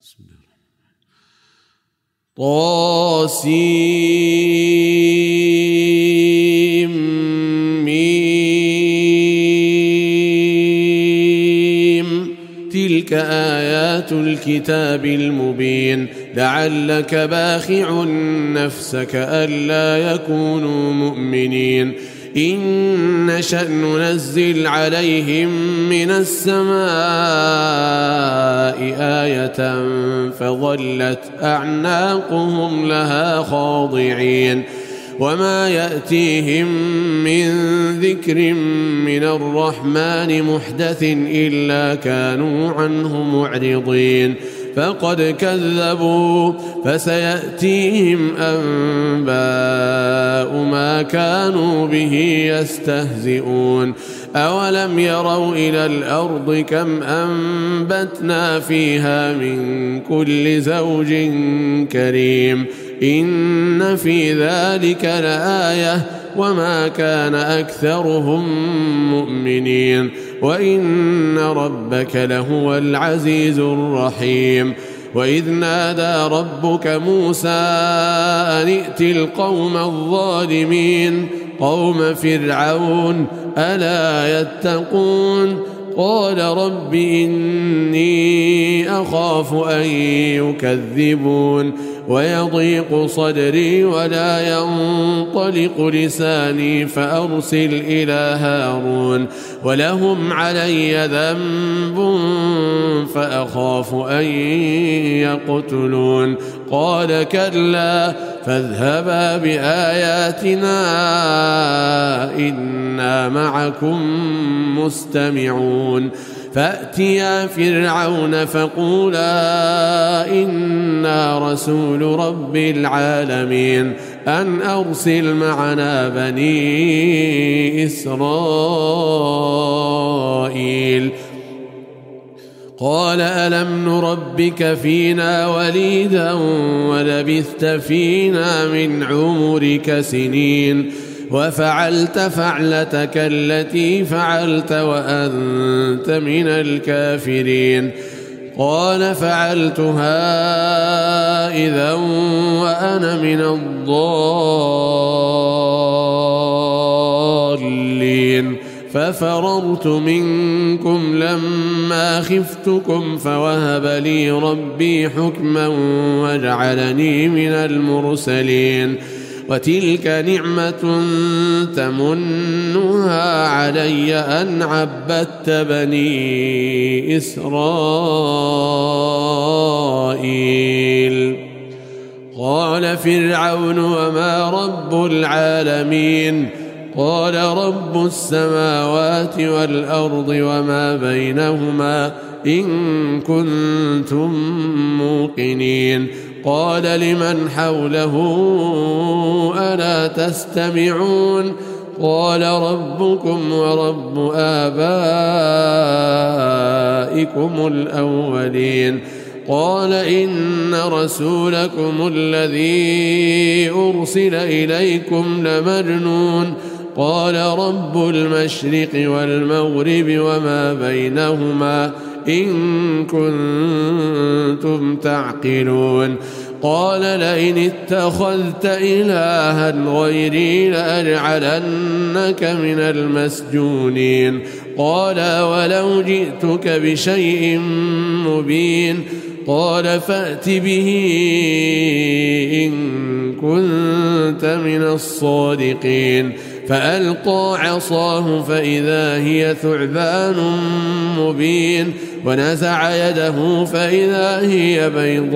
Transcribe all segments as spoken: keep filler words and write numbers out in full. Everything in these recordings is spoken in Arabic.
بسم الله طاسيم ميم تلك آيات الكتاب المبين لعلك باخع نفسك ألا يكونوا مؤمنين إن نشأ ننزل عليهم من السماء آية فظلت أعناقهم لها خاضعين وما يأتيهم من ذكر من الرحمن محدث إلا كانوا عنه معرضين فقد كذبوا فسيأتيهم أنباء ما كانوا به يستهزئون أولم يروا إلى الأرض كم أنبتنا فيها من كل زوج كريم إن في ذلك لآية وما كان أكثرهم مؤمنين وإن ربك لهو العزيز الرحيم وإذ نادى ربك موسى أن ائت القوم الظالمين قوم فرعون ألا يتقون قال رب إني أخاف أن يكذبون ويضيق صدري ولا ينطلق لساني فأرسل إلى هارون ولهم علي ذنب فأخاف أن يقتلون قال كلا فاذهبا بآياتنا إنا معكم مستمعون فأتيا فرعون فقولا إنا رسول رب العالمين أن أرسل معنا بني إسرائيل قال ألم نربك فينا وليدا ولبثت فينا من عمرك سنين وفعلت فعلتك التي فعلت وأنت من الكافرين قال فعلتها إذا وأنا من الضالين ففررت منكم لما خفتكم فوهب لي ربي حكما وجعلني من المرسلين وتلك نعمة تمنها علي أن عبدت بني إسرائيل قال فرعون وما رب العالمين قال رب السماوات والأرض وما بينهما إن كنتم موقنين قال لمن حوله ألا تستمعون قال ربكم ورب آبائكم الأولين قال إن رسولكم الذي أرسل إليكم لمجنون قال رب المشرق والمغرب وما بينهما إن كنتم تعقلون قال لئن اتخذت إلها غيري لأجعلنك من المسجونين قال ولو جئتك بشيء مبين قال فأت به إن كنت من الصادقين فألقى عصاه فإذا هي ثعبان مبين ونزع يده فإذا هي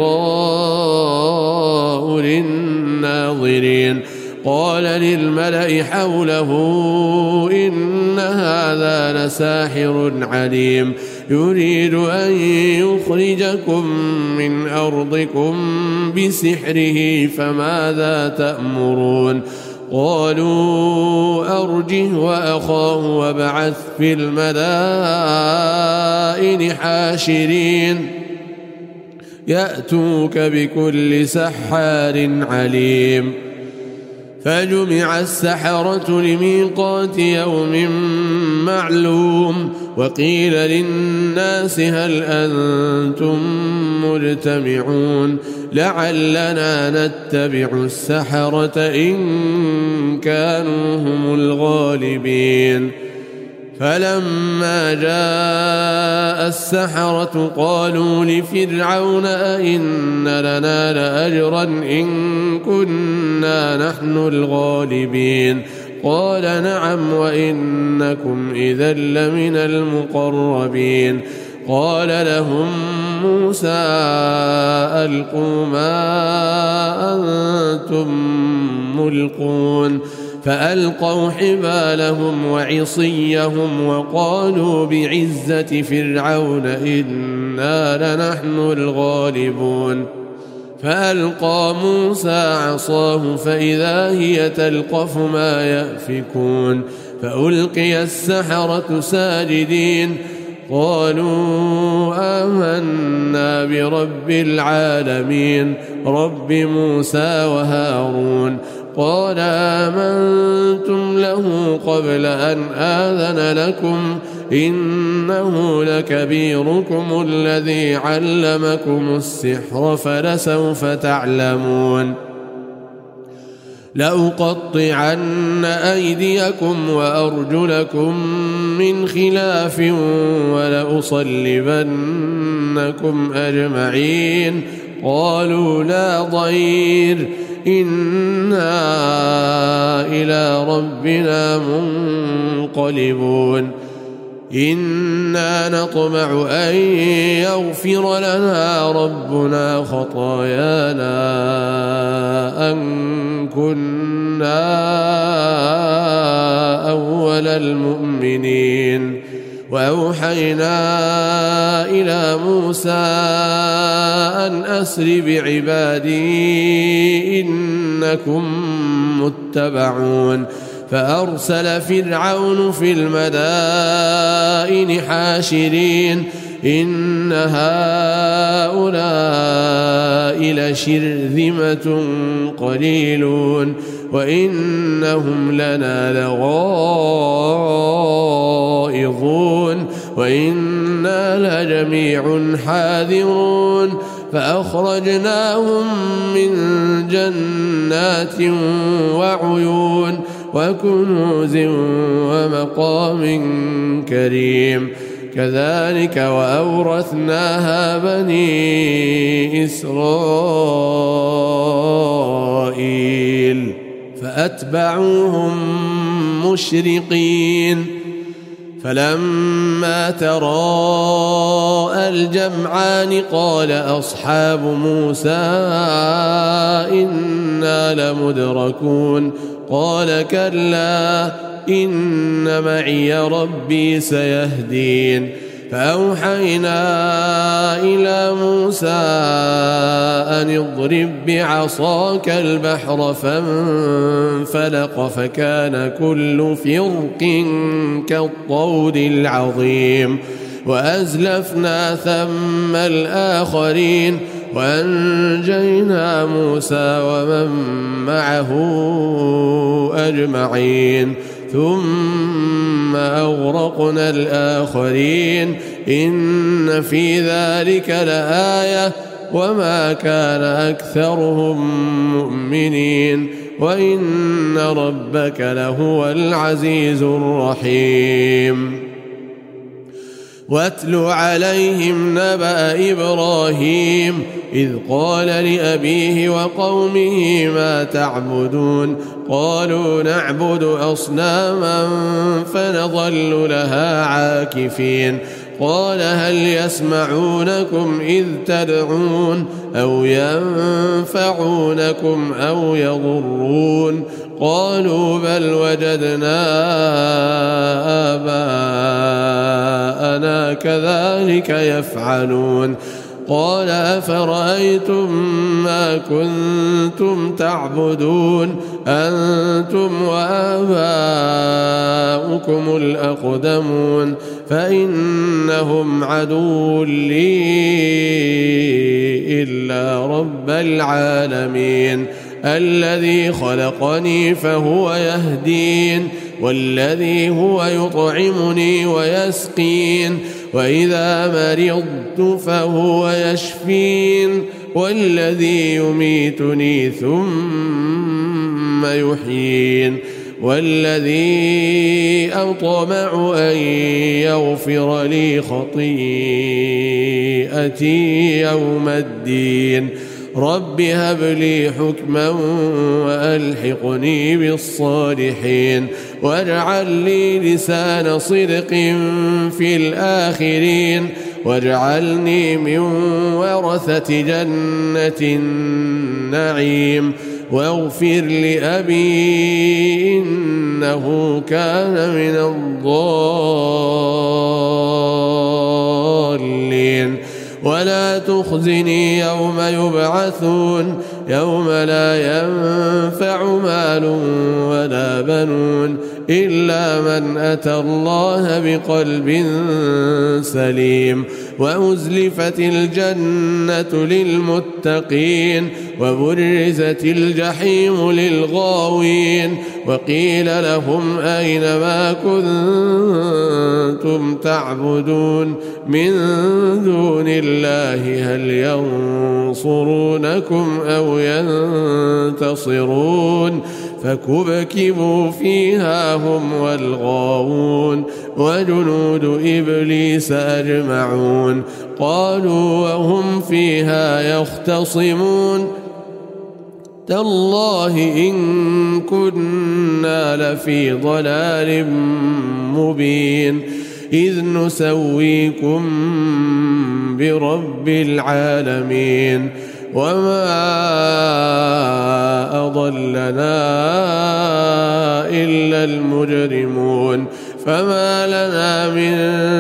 بيضاء للناظرين قال للملأ حوله إن هذا لساحر عليم يريد أن يخرجكم من أرضكم بسحره فماذا تأمرون قالوا أرجه وأخاه وابعث في المدائن حاشرين يأتوك بكل سحار عليم فجمع السحرة لميقات يوم معلوم وقيل للناس هل أنتم مجتمعون لعلنا نتبع السحرة إن كانوا هم الغالبين فلما جاء السحرة قالوا لفرعون أئن لنا لأجرا إن كنا نحن الغالبين قال نعم وإنكم إذا لمن المقربين قال لهم موسى ألقوا ما أنتم ملقون فألقوا حبالهم وعصيهم وقالوا بعزة فرعون إنا لنحن الغالبون فألقى موسى عصاه فإذا هي تلقف ما يأفكون فألقي السحرة ساجدين قالوا آمنا برب العالمين رب موسى وهارون قال آمنتم له قبل أن آذن لكم إنه لكبيركم الذي علمكم السحر فلسوف تعلمون لأقطعن أيديكم وأرجلكم من خلاف ولأصلبنكم أجمعين قالوا لا ضير إنا إلى ربنا منقلبون إنا نطمع أن يغفر لنا ربنا خطايانا أن كنا أول المؤمنين وأوحينا إلى موسى أن أسر بعبادي إنكم متبعون فأرسل فرعون في المدائن حاشرين إن هؤلاء لشرذمة قليلون وإنهم لنا لغائظون وإنا لجميع حاذرون فأخرجناهم من جنات وعيون وكنوز ومقام كريم كذلك وأورثناها بني إسرائيل فأتبعوهم مشرقين فلما تراءى الجمعان قال أصحاب موسى إنا لمدركون قال كلا إن معي ربي سيهدين فأوحينا إلى موسى أن اضرب بعصاك البحر فانفلق فكان كل فرق كالطود العظيم وأزلفنا ثم الآخرين وأنجينا موسى ومن معه أجمعين ثم أغرقنا الآخرين إن في ذلك لآية وما كان أكثرهم مؤمنين وإن ربك لهو العزيز الرحيم واتل عليهم نبأ إبراهيم إذ قال لأبيه وقومه ما تعبدون قالوا نعبد أصناما فنظل لها عاكفين قال هل يسمعونكم إذ تدعون أو ينفعونكم أو يضرون قالوا بل وجدنا آباءنا كذلك يفعلون قال أفرأيتم ما كنتم تعبدون أنتم وآباؤكم الأقدمون فإنهم عدو لي إلا رب العالمين الذي خلقني فهو يهدين والذي هو يطعمني ويسقين وإذا مرضت فهو يشفين والذي يميتني ثم يحيين والذي أطمع أن يغفر لي خطيئتي يوم الدين رب هب لي حكما وألحقني بالصالحين واجعل لي لسان صدق في الآخرين واجعلني من ورثة جنة النعيم واغفر لأبي إنه كان من الضالين ولا تخزني يوم يبعثون يوم لا ينفع مال ولا بنون إلا من أتى الله بقلب سليم وأزلفت الجنة للمتقين وبرزت الجحيم للغاوين وقيل لهم أين ما كنتم تعبدون من دون الله هل ينصرونكم أو ينتصرون فكبكبوا فيها هم والغاوون وجنود إبليس أجمعون قالوا وهم فيها يختصمون تالله إن كنا لفي ضلال مبين إذ نسويكم برب العالمين وما أضلنا إلا المجرمون فما لنا من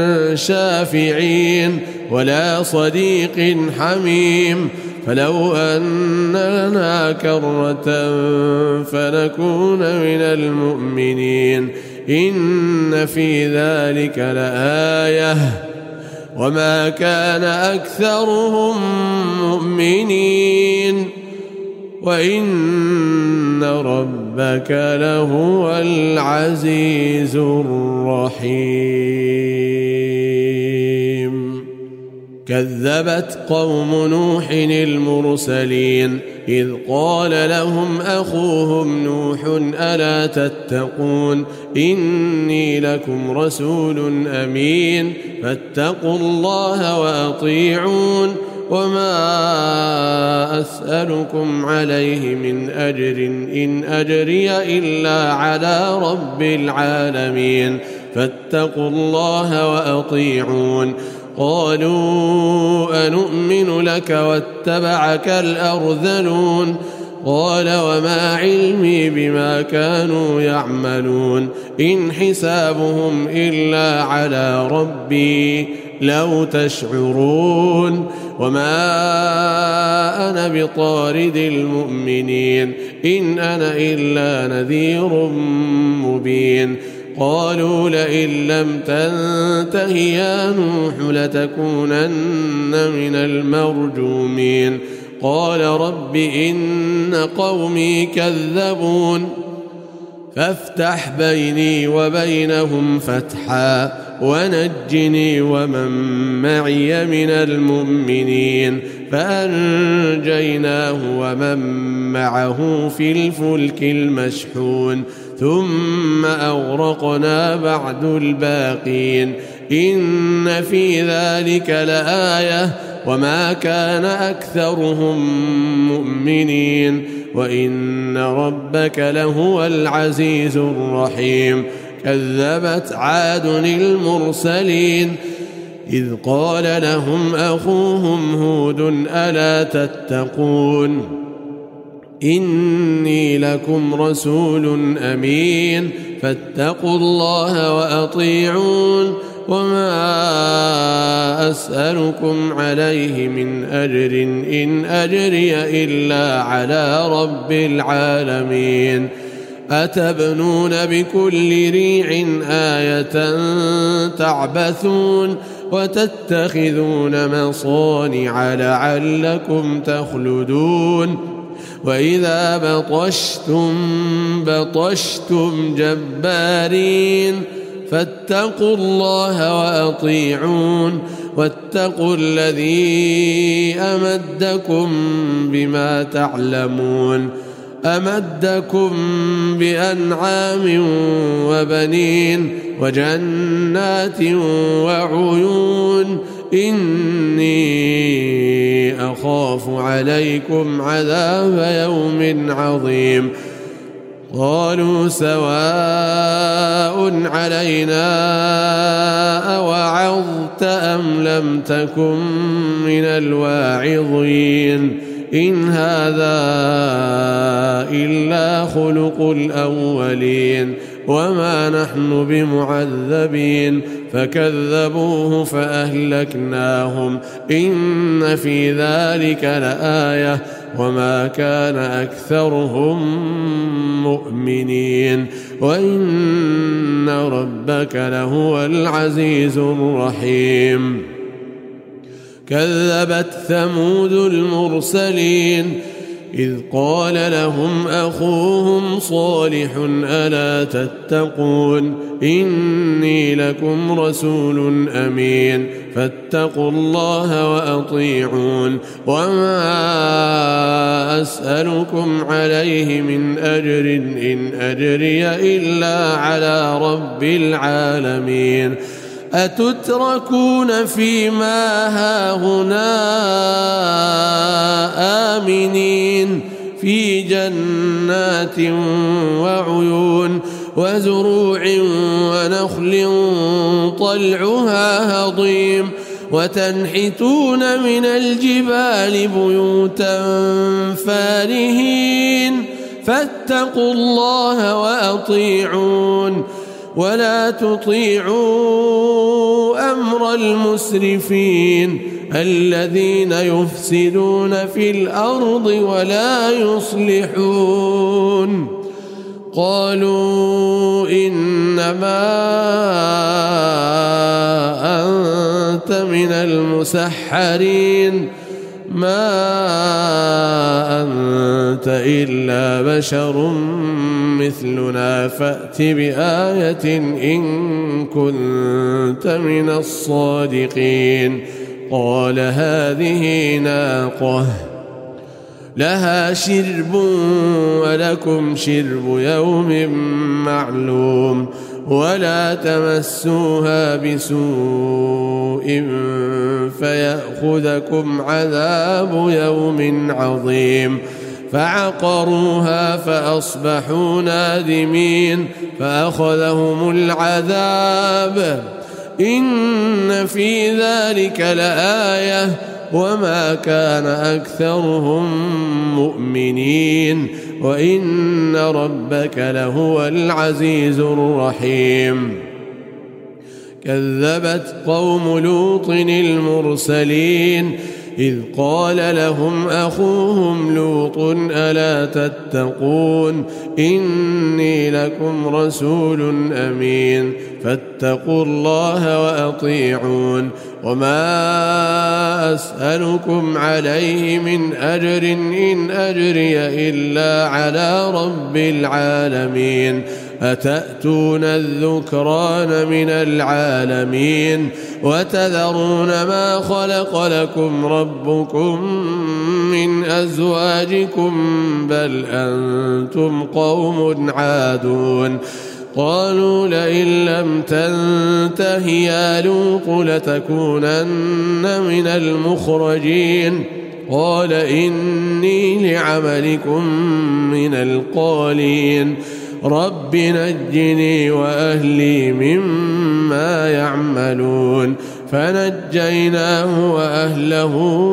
شافعين ولا صديق حميم فلو أن لنا كرة فنكون من المؤمنين إن في ذلك لآية وما كان أكثرهم مؤمنين وإن ربك لهو العزيز الرحيم كذبت قوم نوح المرسلين إذ قال لهم أخوهم نوح ألا تتقون إني لكم رسول أمين فاتقوا الله وأطيعون وما أسألكم عليه من أجر إن أجري إلا على رب العالمين فاتقوا الله وأطيعون قالوا أنؤمن لك واتبعك الأرذلون قال وما علمي بما كانوا يعملون إن حسابهم إلا على ربي لو تشعرون وما أنا بطارد المؤمنين إن أنا إلا نذير مبين قالوا لئن لم تنته يا نوح لتكونن من المرجومين قال رب إن قومي كذبون فافتح بيني وبينهم فتحا ونجني ومن معي من المؤمنين فأنجيناه ومن معه في الفلك المشحون ثم أغرقنا بعد الباقين إن في ذلك لآية وما كان أكثرهم مؤمنين وإن ربك لهو العزيز الرحيم كذبت عاد المرسلين إذ قال لهم أخوهم هود ألا تتقون إني لكم رسول أمين فاتقوا الله وأطيعون وما أسألكم عليه من أجر إن أجري إلا على رب العالمين أتبنون بكل ريع آية تعبثون وتتخذون مصانع لعلكم تخلدون وإذا بطشتم بطشتم جبارين فاتقوا الله وأطيعون واتقوا الذي أمدكم بما تعلمون أمدكم بأنعام وبنين وجنات وعيون إني أخاف عليكم عذاب يوم عظيم قالوا سواء علينا أوعظت أم لم تكن من الواعظين إن هذا إلا خلق الأولين وما نحن بمعذبين فكذبوه فأهلكناهم إن في ذلك لآية وما كان أكثرهم مؤمنين وإن ربك لهو العزيز الرحيم كذبت ثمود المرسلين إذ قال لهم أخوهم صالح ألا تتقون إني لكم رسول أمين فاتقوا الله وأطيعون وما أسألكم عليه من أجر إن أجري إلا على رب العالمين أتتركون فيما هاهنا آمنين في جنات وعيون وزروع ونخل طلعها هضيم وتنحتون من الجبال بيوتا فارهين فاتقوا الله وأطيعون ولا تطيعوا أمر المسرفين الذين يفسدون في الأرض ولا يصلحون قالوا إنما أنت من المسحرين ما أنت إلا بشر مثلنا فأت بآية إن كنت من الصادقين قال هذه ناقة لها شرب ولكم شرب يوم معلوم ولا تمسوها بسوء فيأخذكم عذاب يوم عظيم فعقروها فأصبحوا نادمين فأخذهم العذاب إن في ذلك لآية وما كان أكثرهم مؤمنين وإن ربك لهو العزيز الرحيم كذبت قوم لوط المرسلين إذ قال لهم أخوهم لوط ألا تتقون إني لكم رسول أمين فاتقوا الله وأطيعون وما أسألكم عليه من أجر إن أجري إلا على رب العالمين أتأتون الذكران من العالمين وتذرون ما خلق لكم ربكم من أزواجكم بل أنتم قوم عادون قالوا لئن لم تنته يا لوط لتكونن من المخرجين قال إني لعملكم من القالين رب نجني وأهلي مما يعملون فنجيناه وأهله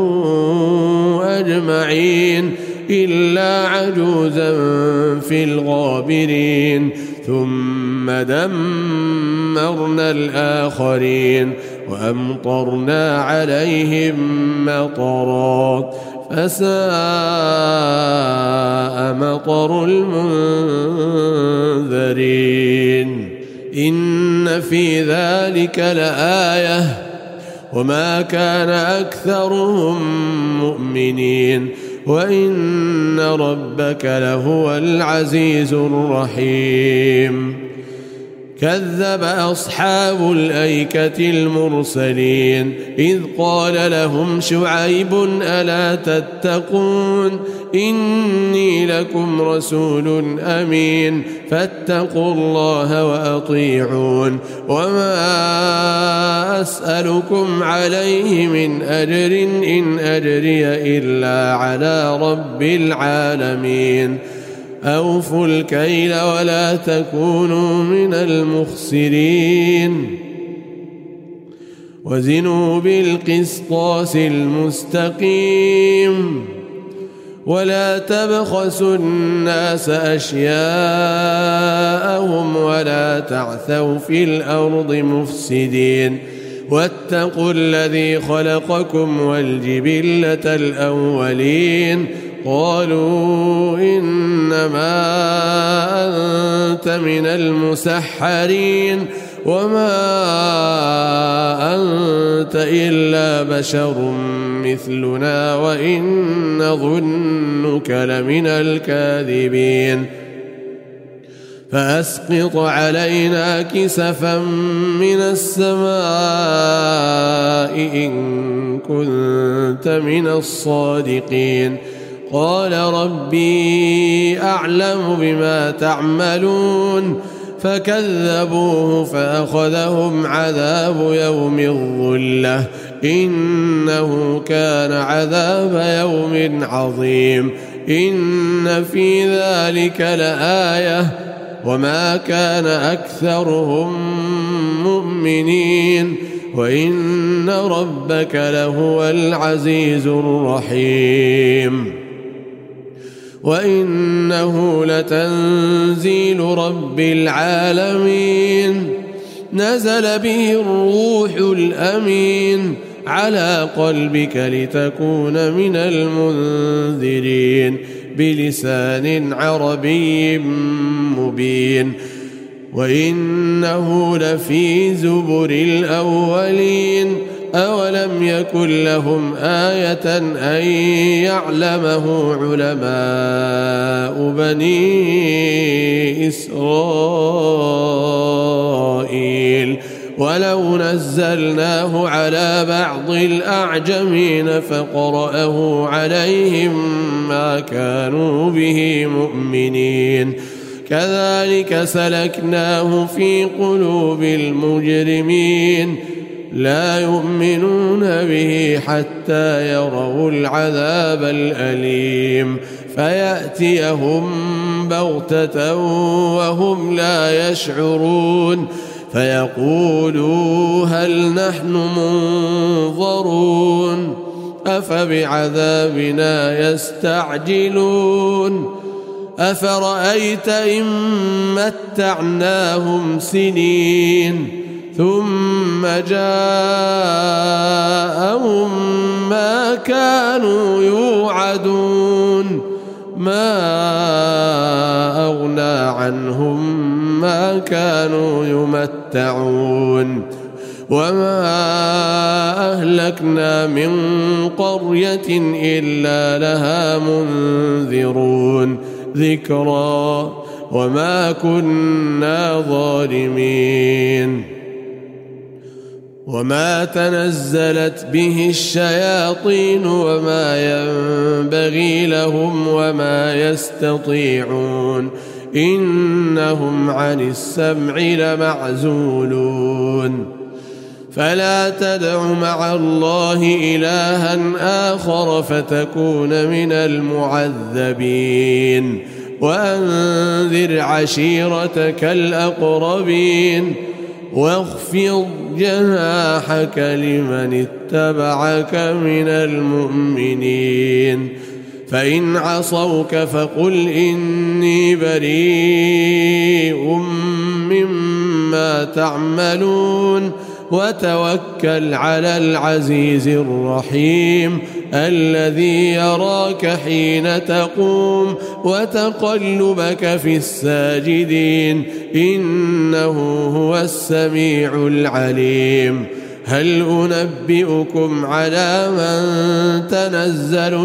أجمعين إلا عجوزا في الغابرين ثم دمرنا الآخرين وأمطرنا عليهم مطرا فساء مطر المنذرين إن في ذلك لآية وما كان أكثرهم مؤمنين وإن ربك لهو العزيز الرحيم كذب أصحاب الأيكة المرسلين إذ قال لهم شعيب ألا تتقون إني لكم رسول أمين فاتقوا الله وأطيعون وما أسألكم عليه من أجر إن أجري إلا على رب العالمين أوفوا الكيل ولا تكونوا من المخسرين وزنوا بالقسطاس المستقيم ولا تبخسوا الناس أشياءهم ولا تعثوا في الأرض مفسدين واتقوا الذي خلقكم والجبلة الأولين قالوا إنما أنت من المسحرين وما أنت إلا بشر مثلنا وإن نظنك لمن الكاذبين فأسقط علينا كسفا من السماء إن كنت من الصادقين قال ربي أعلم بما تعملون فكذبوه فأخذهم عذاب يوم الظلة إنه كان عذاب يوم عظيم إن في ذلك لآية وما كان أكثرهم مؤمنين وإن ربك لهو العزيز الرحيم وإنه لتنزيل رب العالمين نزل به الروح الأمين على قلبك لتكون من المنذرين بلسان عربي مبين وإنه لفي زبر الأولين أولم يكن لهم آية أن يعلمه علماء بني إسرائيل ولو نزلناه على بعض الأعجمين فقرأه عليهم ما كانوا به مؤمنين كذلك سلكناه في قلوب المجرمين لا يؤمنون به حتى يروا العذاب الأليم فيأتيهم بغتة وهم لا يشعرون فيقولوا هل نحن منظرون أفبعذابنا يستعجلون أفرأيت إن متعناهم سنين ثم جاءهم ما كانوا يوعدون ما أغنى عنهم ما كانوا يمتعون وما أهلكنا من قرية إلا لها منذرون ذكرى وما كنا ظالمين وما تنزلت به الشياطين وما ينبغي لهم وما يستطيعون إنهم عن السمع لمعزولون فلا تدع مع الله إلها آخر فتكون من المعذبين وأنذر عشيرتك الأقربين واخفض جناحك لمن اتبعك من المؤمنين فإن عصوك فقل إني بريء مما تعملون وتوكل على العزيز الرحيم الذي يراك حين تقوم وتقلبك في الساجدين إنه هو السميع العليم هل أنبئكم على من تنزل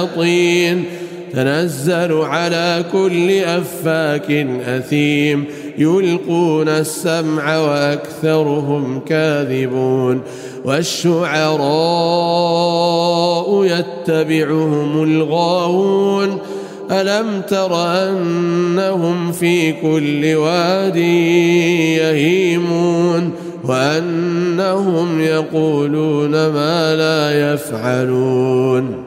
الشياطين تنزل على كل أفاك أثيم يلقون السمع وأكثرهم كاذبون والشعراء يتبعهم الغاوون ألم تر أنهم في كل واد يهيمون وأنهم يقولون ما لا يفعلون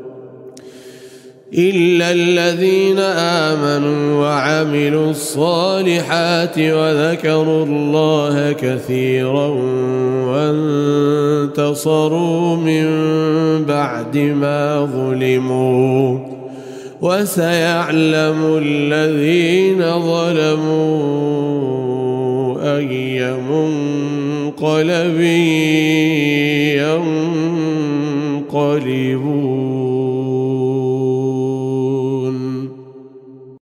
إلا الذين آمنوا وعملوا الصالحات وذكروا الله كثيرا وانتصروا من بعد ما ظلموا وسيعلم الذين ظلموا أي منقلب